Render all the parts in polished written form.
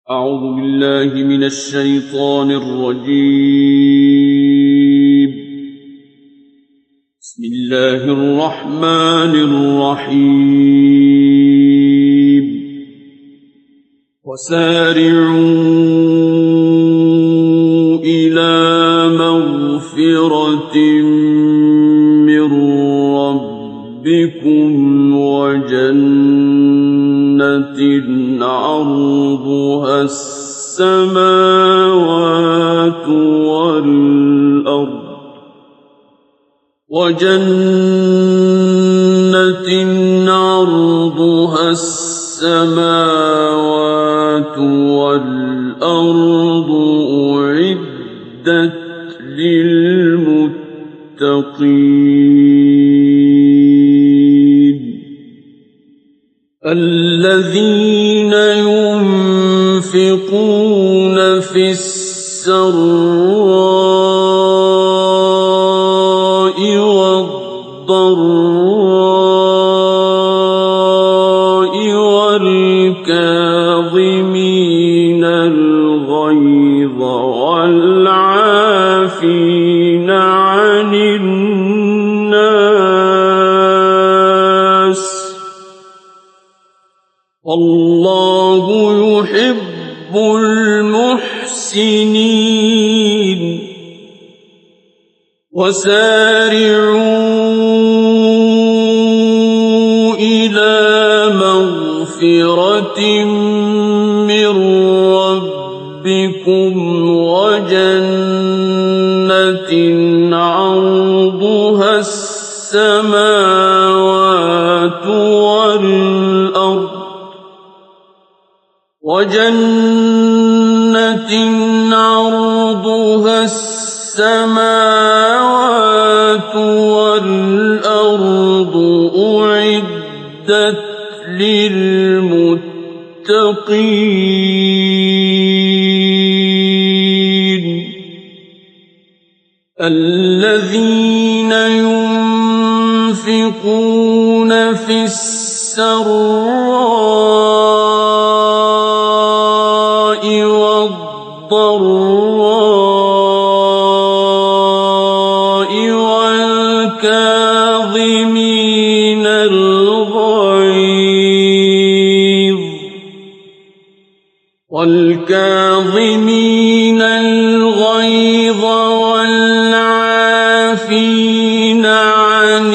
أعوذ بالله من الشيطان الرجيم. بسم الله الرحمن الرحيم. وسارعوا إلى مغفرة من ربكم وجنة عرضها السماوات والأرض أعدت للمتقين الذين ينفقون في السراء والضراء والكاظمين الغيظ والعافين عن الناس والله يحب المحسنين. وسارعوا إلى مغفرة من ربكم وجنة عرضها السماوات والأرض أعدت للمتقين الذين ينفقون في السراء والضراء والكاظمين الغيظ والعافين عن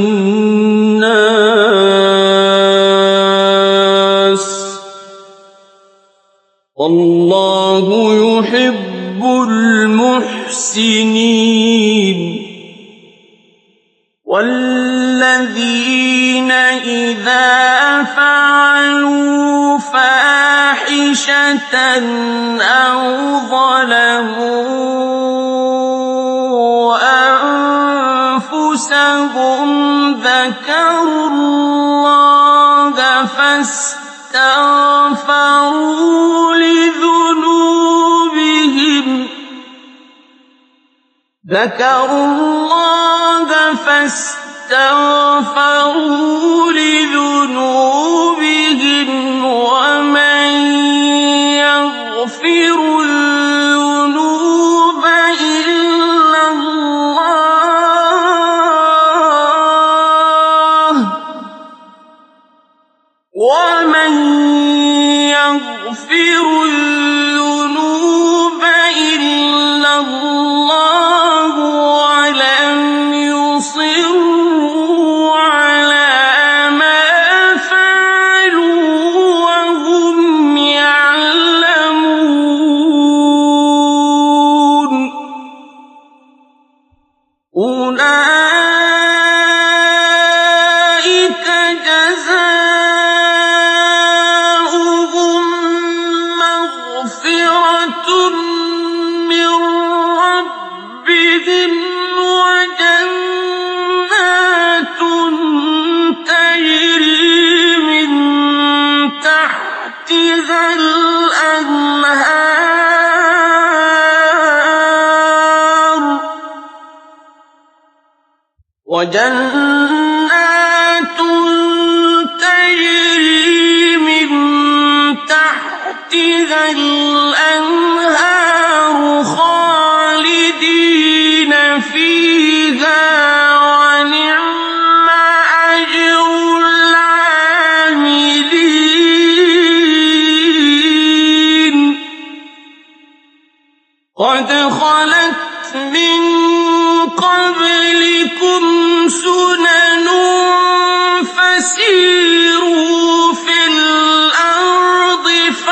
الناس والله يحب المحسنين. والذين إذا فعلوا فاحشة أو ظلموا أنفسهم ذكروا الله فاستغفروا لذنوبهم ومن يغفر الذنوب إلا الله ولم يصروا على ما فعلوا وهم يعلمون أولئك جزاؤهم مغفرة من ربهم وجنات تجري من تحتها الأنهار وجنات تجري من تحتها الْأَنْهَارُ خَالِدِينَ فِيهَا وَنِعْمَ أَجْرُ الْعَامِلِينَ قَدْ خَلَتْ مِن قَبْلِكُمْ سُنَنٌ فَسِيرُوا فِي الْأَرْضِ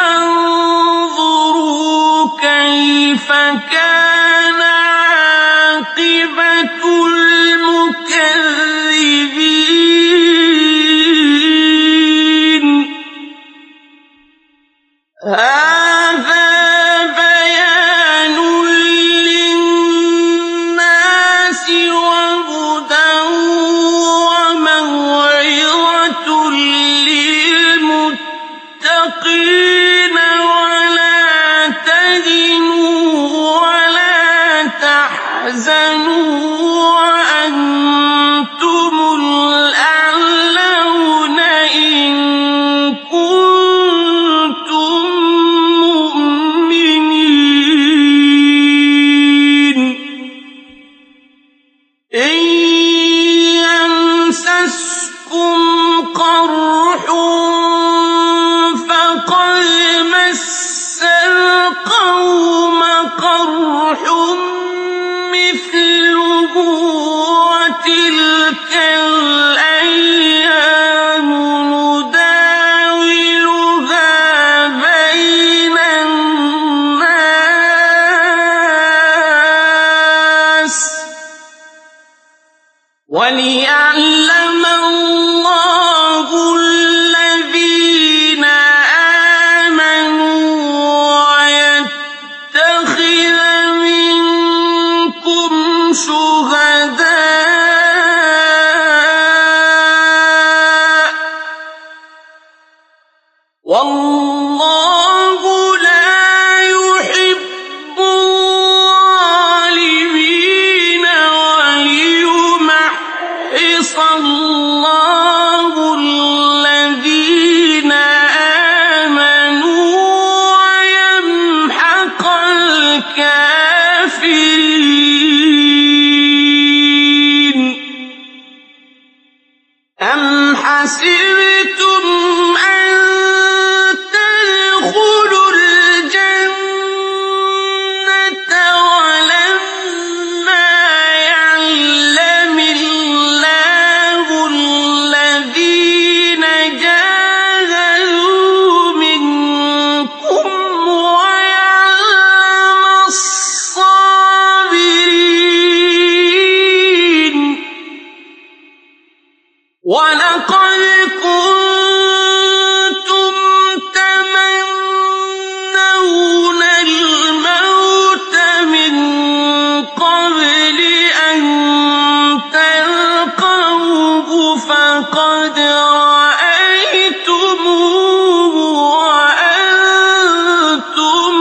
فَانظُرُوا كَيْفَ كَانَ عَاقِبَةُ الْمُكَذِّبِينَ هَٰذَا بَيَانٌ لِّلنَّاسِ وَهُدًى وَمَوْعِظَةٌ لِّلْمُتَّقِينَ وَلَا تَهِنُوا وَلَا تَحْزَنُوا وَأَنتُمُ الْأَعْلَوْنَ إِن كُنتُم مُّؤْمِنِينَ إِن يَمْسَسْكُمْ قَرْحٌ فَقَدْ مَسَّ الْقَوْمَ قَرْحٌ مِّثْلُهُ وَتِلْكَ الْأَيَّامُ نُدَاوِلُهَا بَيْنَ النَّاسِ وَلِيَعْلَمَ اللَّهُ الَّذِينَ آمَنُوا وَيَتَّخِذَ مِنكُمْ شُهَدَاءَ ۗ وَاللَّهُ لَا يُحِبُّ الظَّالِمِينَ وَلِيُمَحِّصَ اللَّهُ الَّذِينَ آمَنُوا وَيَمْحَقَ الْكَافِرِينَ أَمْ حَسِبْتُمْ أَن تَدْخُلُوا الْجَنَّةَ وَلَمَّا يَعْلَمِ اللَّهُ الَّذِينَ جَاهَدُوا مِنكُمْ وَيَعْلَمَ الصَّابِرِينَ وَلَقَدْ كُنتُمْ تَمَنَّوْنَ الْمَوْتَ مِن قَبْلِ أَن تَلْقَوْهُ فَقَدْ رَأَيْتُمُوهُ وَأَنتُمْ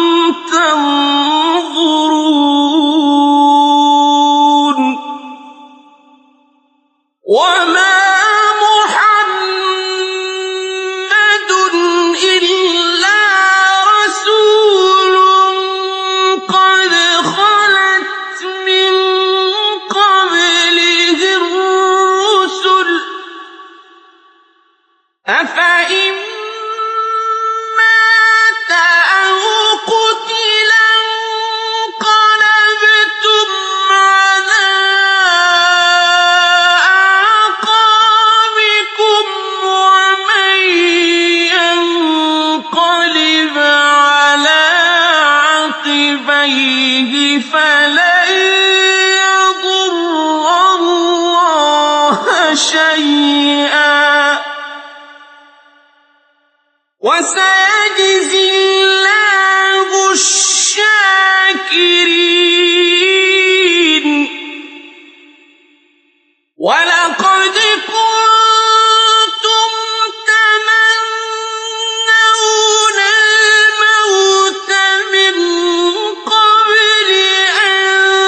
تَنظُرُونَ وَمَا مُحَمَّدٌ إِلَّا رَسُولٌ قَدْ خَلَتْ مِن قَبْلِهِ الرُّسُلُ ۚ أَفَإِن مَّاتَ أَوْ قُتِلَ انقَلَبْتُمْ عَلَىٰ أَعْقَابِكُمْ ۚ وَمَن يَنقَلِبْ عَلَىٰ عَقِبَيْهِ فَلَن يَضُرَّ اللَّهَ شَيْئًا ۗ وَسَيَجْزِي اللَّهُ الشَّاكِرِينَ وَلَقَدْ كُنتُمْ تَمَنَّوْنَ الْمَوْتَ مِن قَبْلِ أَن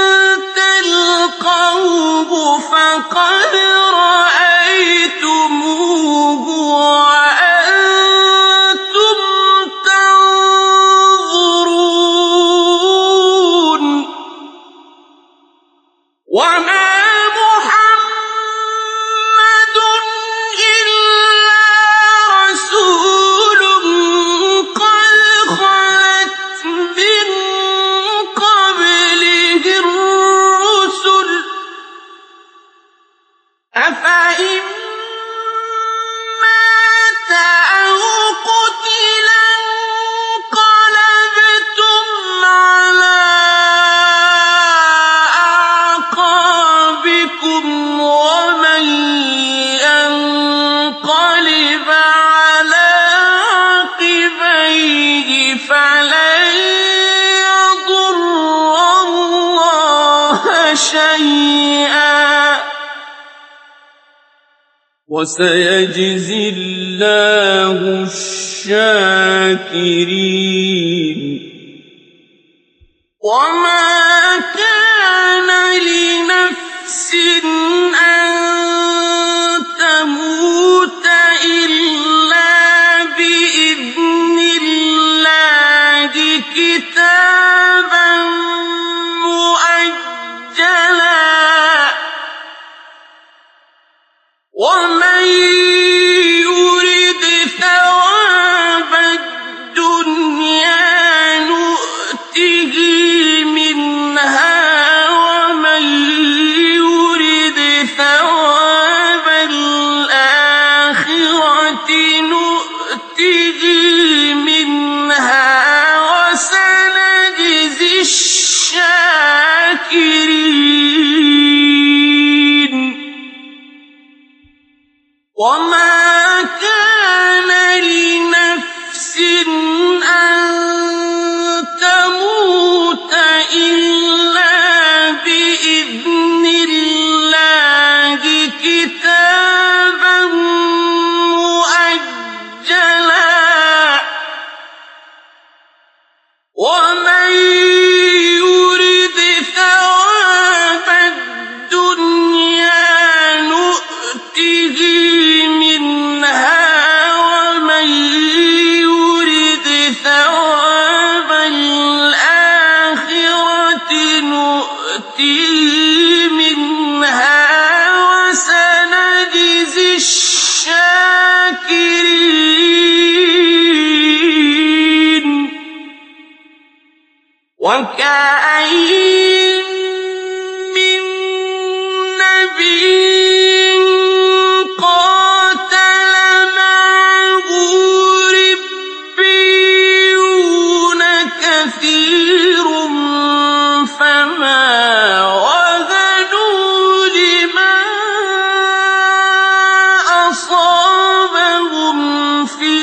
تَلْقَوْهُ فَقَدْ رَأَيْتُمُوهُ وَأَنتُمْ تَنظُرُونَ شيئا وسيجزي الله الشاكرين. وما كان لنفس أن تموت إلا بإذن الله كتابا مؤجلا ومن يرد ثواب الدنيا نؤته منها ومن يرد ثواب الآخرة نؤته منها وسنجزي الشاكرين. وما كان لنفس أن تموت إلا بإذن الله كتابا مؤجلا ومن يرد ثواب الدنيا نؤته منها ومن يرد ثواب الآخرة نؤته منها وسنجزي الشاكرين. وكأين من نبي قاتل معه ربيون كثير فما وهنوا لما أصابهم في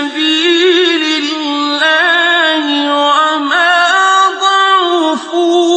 سبيل الله وما ضعفوا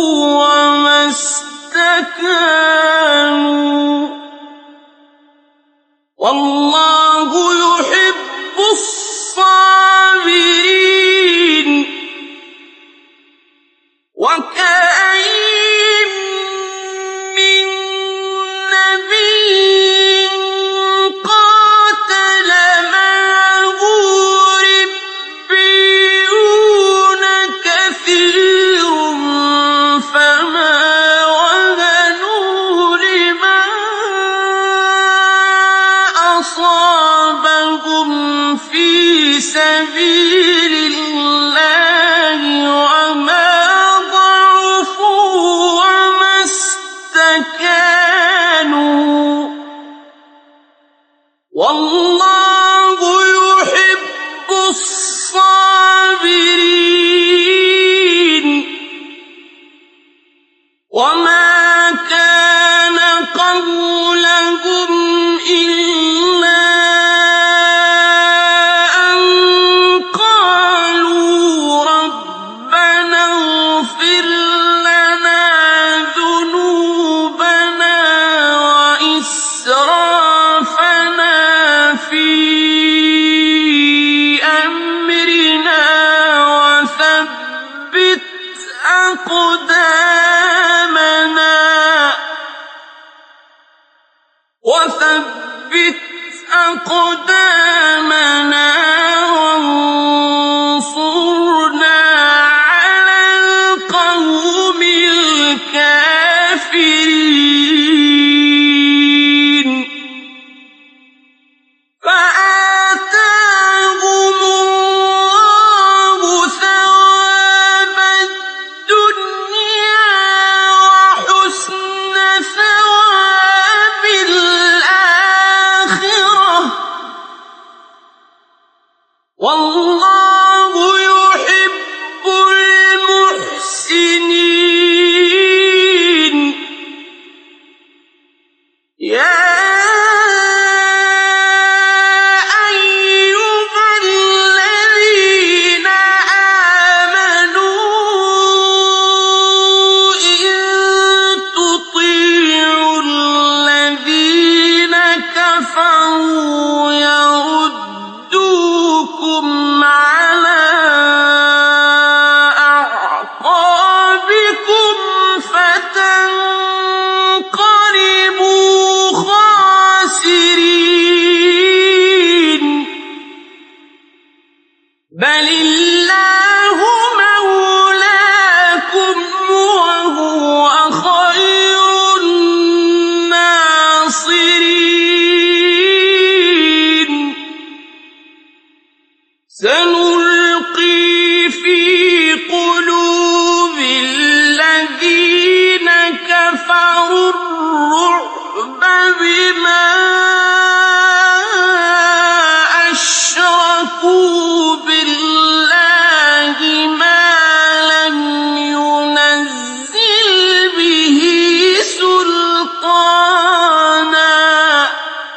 اللَّهُ مَوْلَاكُمْ وَهُوَ خَيْرُ النَّاصِرِينَ سَنُلْقِي فِي قُلُوبِ الَّذِينَ كَفَرُوا الرُّعْبَ بِمَا أَشْرَكُوا بِاللَّهِ مَا لَمْ يُنَزِّلْ بِهِ سُلْطَانًا ۖ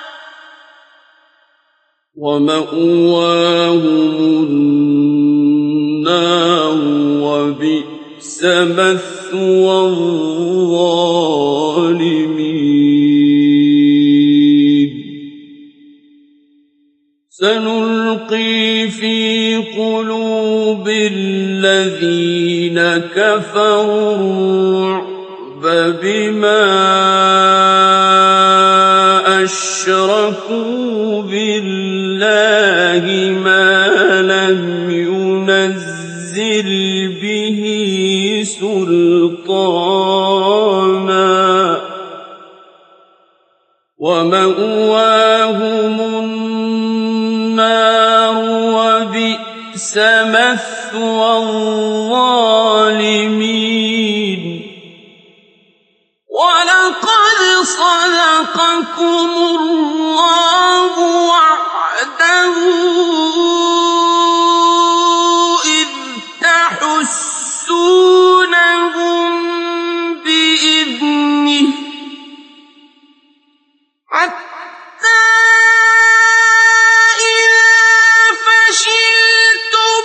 وَمَأْوَاهُمُ النَّارُ ۖ وَبِئْسَ مَثْوَى الظَّالِمِينَ سَنُلْقِي فِي قُلُوبِ الَّذِينَ كَفَرُوا الرُّعْبَ بِمَا أَشْرَكُوا بِاللَّهِ مَا لَمْ يُنَزِّلْ بِهِ سُلْطَانًا ۖ وَمَأْوَاهُمُ النَّارُ ۖ وَبِئْسَ مَثْوَى الظَّالِمِينَ وَلَقَدْ صَدَقَكُمُ اللَّهُ وَعْدَهُ إِذْ تَحُسُّونَهُم بِإِذْنِهِ حَتَّىٰ إِذَا فَشِلْتُمْ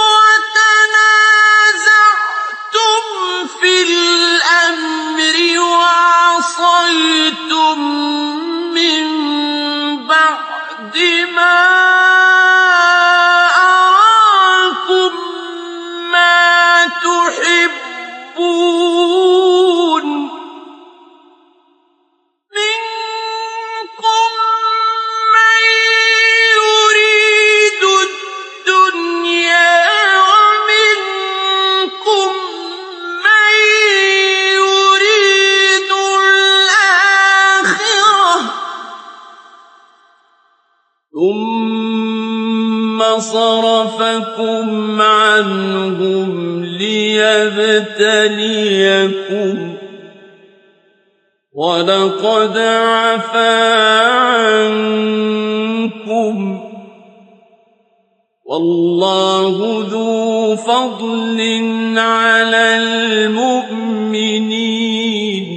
وَتَنَازَعْتُمْ فِي الْأَمْرِ وَعَصَيْتُم مِّن بَعْدِ مَا أَرَاكُم مَّا تُحِبُّونَ مِنكُم مَّن يُرِيدُ الدُّنْيَا وَمِنكُم مَّن يُرِيدُ الْآخِرَةَ ثُمَّ صَرَفَكُمْ عَنْهُمْ لِيَبْتَلِيَكُمْ ۖ وَلَقَدْ عَفَا عَنكُمْ ۗ وَاللَّهُ ذُو فَضْلٍ عَلَى الْمُؤْمِنِينَ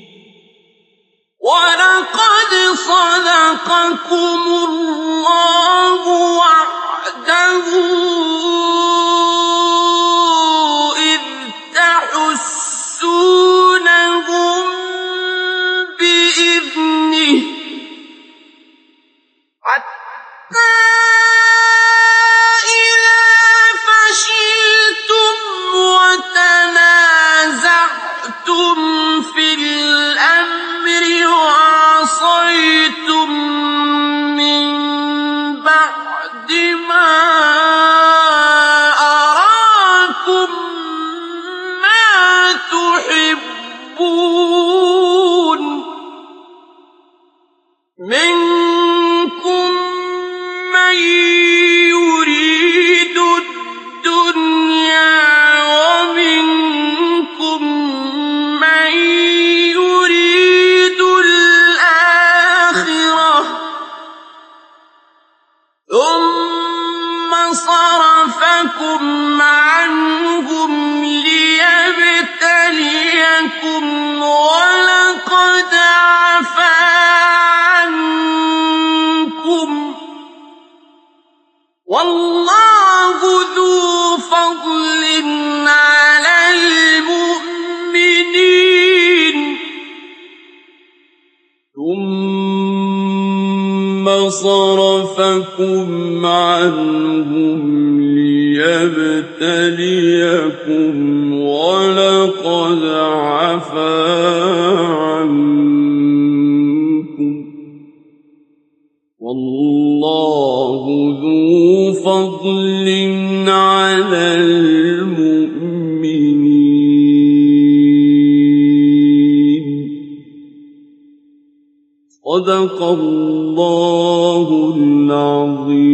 وَلَقَدْ صَدَقَكُمُ اللَّهُ وَعْدَهُ إِذْ تَحُسُّونَهُم بِإِذْنِهِ حَتَّىٰ إِذَا فَشِلْتُمْ وَتَنَازَعْتُمْ فِي الْأَمْرِ وَعَصَيْتُم مِّن بَعْدِ مَا أَرَاكُم مَّا تُحِبُّونَ مِنكُم مَّن يُرِيدُ الدُّنْيَا وَمِنكُم مَّن يُرِيدُ الْآخِرَةَ ثُمَّ صَرَفَكُمْ عَنْهُمْ لِيَبْتَلِيَكُمْ ۖ وَلَقَدْ عَفَا عَنكُمْ ۗ وَاللَّهُ ذُو فَضْلٍ عَلَى الْمُؤْمِنِينَ ثُمَّ صَرَفَكُمْ عَنْهُمْ لِيَبْتَلِيَكُمْ ۖ وَلَقَدْ عَفَا عَنكُمْ ۗ وَاللَّهُ ذُو فَضْلٍ عَلَى على المؤمنين. صدق الله العظيم.